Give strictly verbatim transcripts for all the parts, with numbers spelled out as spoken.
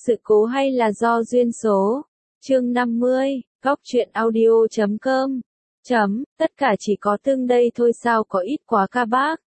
Sự cố hay là do duyên số? Chương năm mươi, góc truyện audio chấm com. Chấm, tất cả chỉ có tương đây thôi sao có ít quá ca bác.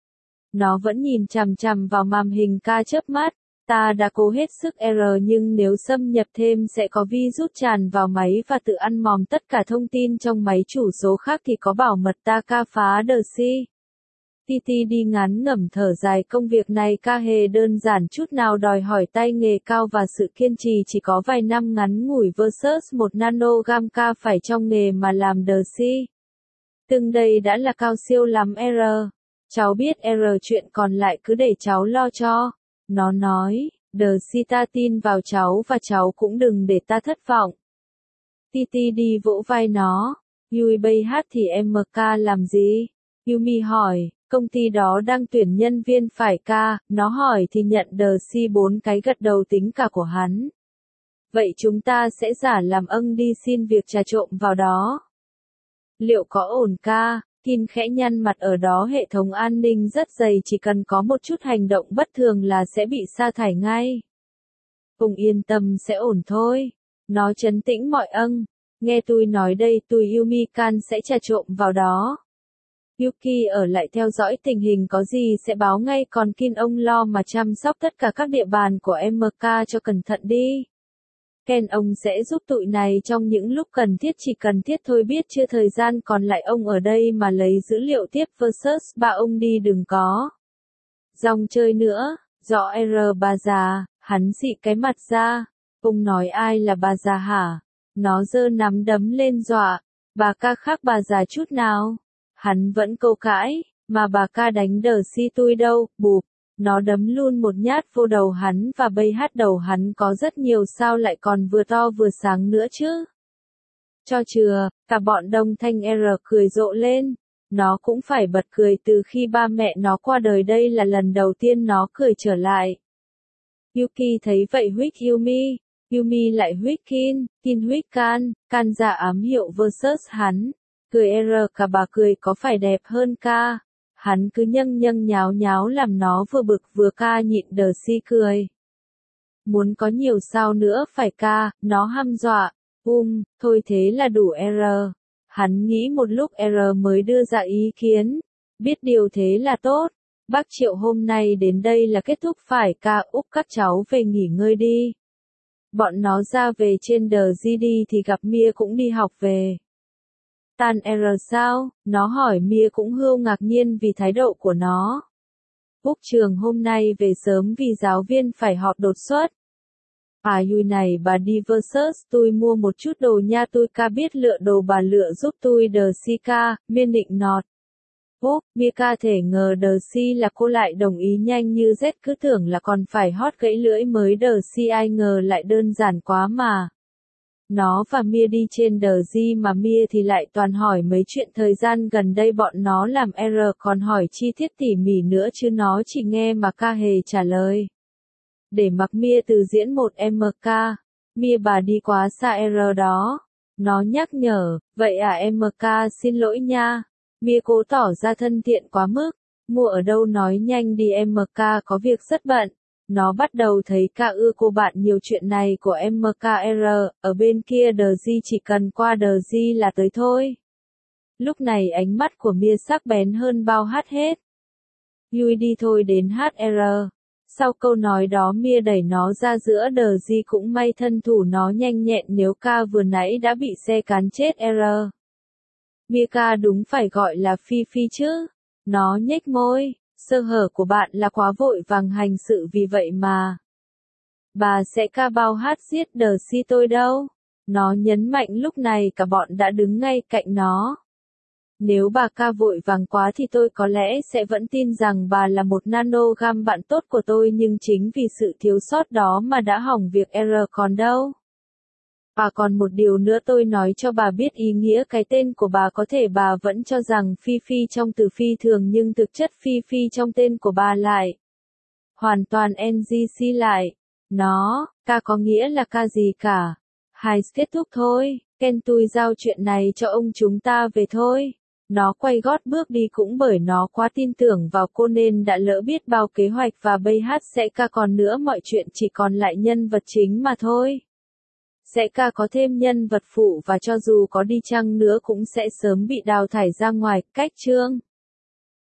Nó vẫn nhìn chằm chằm vào màn hình ca chớp mắt. Ta đã cố hết sức R nhưng nếu xâm nhập thêm sẽ có virus tràn vào máy và tự ăn mòn tất cả thông tin trong máy chủ số khác thì có bảo mật ta ca phá đờ si. tê tê đi ngắn ngẩm thở dài công việc này ca hề đơn giản chút nào đòi hỏi tay nghề cao và sự kiên trì chỉ có vài năm ngắn ngủi versus một nanogam ca phải trong nghề mà làm đờ si. Từng đây đã là cao siêu lắm R. Cháu biết R chuyện còn lại cứ để cháu lo cho. Nó nói, đờ si ta tin vào cháu và cháu cũng đừng để ta thất vọng. tê tê đi vỗ vai nó. Yui bây hát thì em ca làm gì? Yumi hỏi, công ty đó đang tuyển nhân viên phải ca, nó hỏi thì nhận đờ si bốn cái gật đầu tính cả của hắn. Vậy chúng ta sẽ giả làm âng đi xin việc trà trộn vào đó. Liệu có ổn ca? Kin khẽ nhăn mặt ở đó hệ thống an ninh rất dày chỉ cần có một chút hành động bất thường là sẽ bị sa thải ngay. Cùng yên tâm sẽ ổn thôi. Nó trấn tĩnh mọi âng. Nghe tôi nói đây tôi Yumi Kan sẽ trà trộn vào đó. Yuki ở lại theo dõi tình hình có gì sẽ báo ngay còn Kin ông lo mà chăm sóc tất cả các địa bàn của em ca cho cẩn thận đi. Ken ông sẽ giúp tụi này trong những lúc cần thiết chỉ cần thiết thôi biết chưa thời gian còn lại ông ở đây mà lấy dữ liệu tiếp versus ba ông đi đừng có. Dòng chơi nữa, rõ R bà già, hắn xị cái mặt ra. Ông nói ai là bà già hả? Nó giơ nắm đấm lên dọa. Bà ca khác bà già chút nào? Hắn vẫn câu cãi, mà bà ca đánh đờ si tôi đâu, bụp. Nó đấm luôn một nhát vô đầu hắn và bây hát đầu hắn có rất nhiều sao lại còn vừa to vừa sáng nữa chứ. Cho chừa, cả bọn Đông Thanh R cười rộ lên. Nó cũng phải bật cười từ khi ba mẹ nó qua đời đây là lần đầu tiên nó cười trở lại. Yuki thấy vậy huých Yumi, Yumi lại huých Kin, Kin huých Kan, Kan ra ám hiệu versus hắn. Cười R cả bà cười có phải đẹp hơn ca. Hắn cứ nhâng nhâng nháo nháo làm nó vừa bực vừa ca nhịn đờ si cười. Muốn có nhiều sao nữa phải ca, nó hăm dọa. Um, thôi thế là đủ R. Hắn nghĩ một lúc R mới đưa ra ý kiến. Biết điều thế là tốt. Bác Triệu hôm nay đến đây là kết thúc phải ca úp các cháu về nghỉ ngơi đi. Bọn nó ra về trên đờ gi đi thì gặp Mia cũng đi học về. Tan R sao? Nó hỏi Mia cũng hươu ngạc nhiên vì thái độ của nó. Úc trường hôm nay về sớm vì giáo viên phải họp đột xuất. À Yui này bà đi versus tôi mua một chút đồ nha tôi ca biết lựa đồ bà lựa giúp tôi đờ si ca, Miên định nọt. Úc, Mia ca thể ngờ đờ si là cô lại đồng ý nhanh như Z cứ tưởng là còn phải hót gãy lưỡi mới đờ si ai ngờ lại đơn giản quá mà. Nó và Mia đi trên đờ gi mà Mia thì lại toàn hỏi mấy chuyện thời gian gần đây bọn nó làm R còn hỏi chi tiết tỉ mỉ nữa chứ nó chỉ nghe mà ca hề trả lời. Để mặc Mia từ diễn một em ca, Mia bà đi quá xa R đó. Nó nhắc nhở, vậy à em ca xin lỗi nha. Mia cố tỏ ra thân thiện quá mức, mua ở đâu nói nhanh đi em ca có việc rất bận. Nó bắt đầu thấy ca ưa cô bạn nhiều chuyện này của em ca R, ở bên kia đờ gi chỉ cần qua đờ gi là tới thôi. Lúc này ánh mắt của Mia sắc bén hơn bao hát hết. Yui đi thôi đến hát R. Sau câu nói đó Mia đẩy nó ra giữa đờ gi cũng may thân thủ nó nhanh nhẹn nếu ca vừa nãy đã bị xe cán chết R. Mia ca đúng phải gọi là Phi Phi chứ. Nó nhếch môi. Sơ hở của bạn là quá vội vàng hành sự vì vậy mà. Bà sẽ ca bao hát giết đờ si tôi đâu. Nó nhấn mạnh lúc này cả bọn đã đứng ngay cạnh nó. Nếu bà ca vội vàng quá thì tôi có lẽ sẽ vẫn tin rằng bà là một nanogam bạn tốt của tôi nhưng chính vì sự thiếu sót đó mà đã hỏng việc R còn đâu. Và còn một điều nữa tôi nói cho bà biết ý nghĩa cái tên của bà có thể bà vẫn cho rằng Phi Phi trong từ phi thường nhưng thực chất Phi Phi trong tên của bà lại. Hoàn toàn en giê xê lại. Nó, ca có nghĩa là ca gì cả. Hai kết thúc thôi, Ken tôi giao chuyện này cho ông chúng ta về thôi. Nó quay gót bước đi cũng bởi nó quá tin tưởng vào cô nên đã lỡ biết bao kế hoạch và bây hát sẽ ca còn nữa mọi chuyện chỉ còn lại nhân vật chính mà thôi. Sẽ ca có thêm nhân vật phụ và cho dù có đi chăng nữa cũng sẽ sớm bị đào thải ra ngoài, cách chương.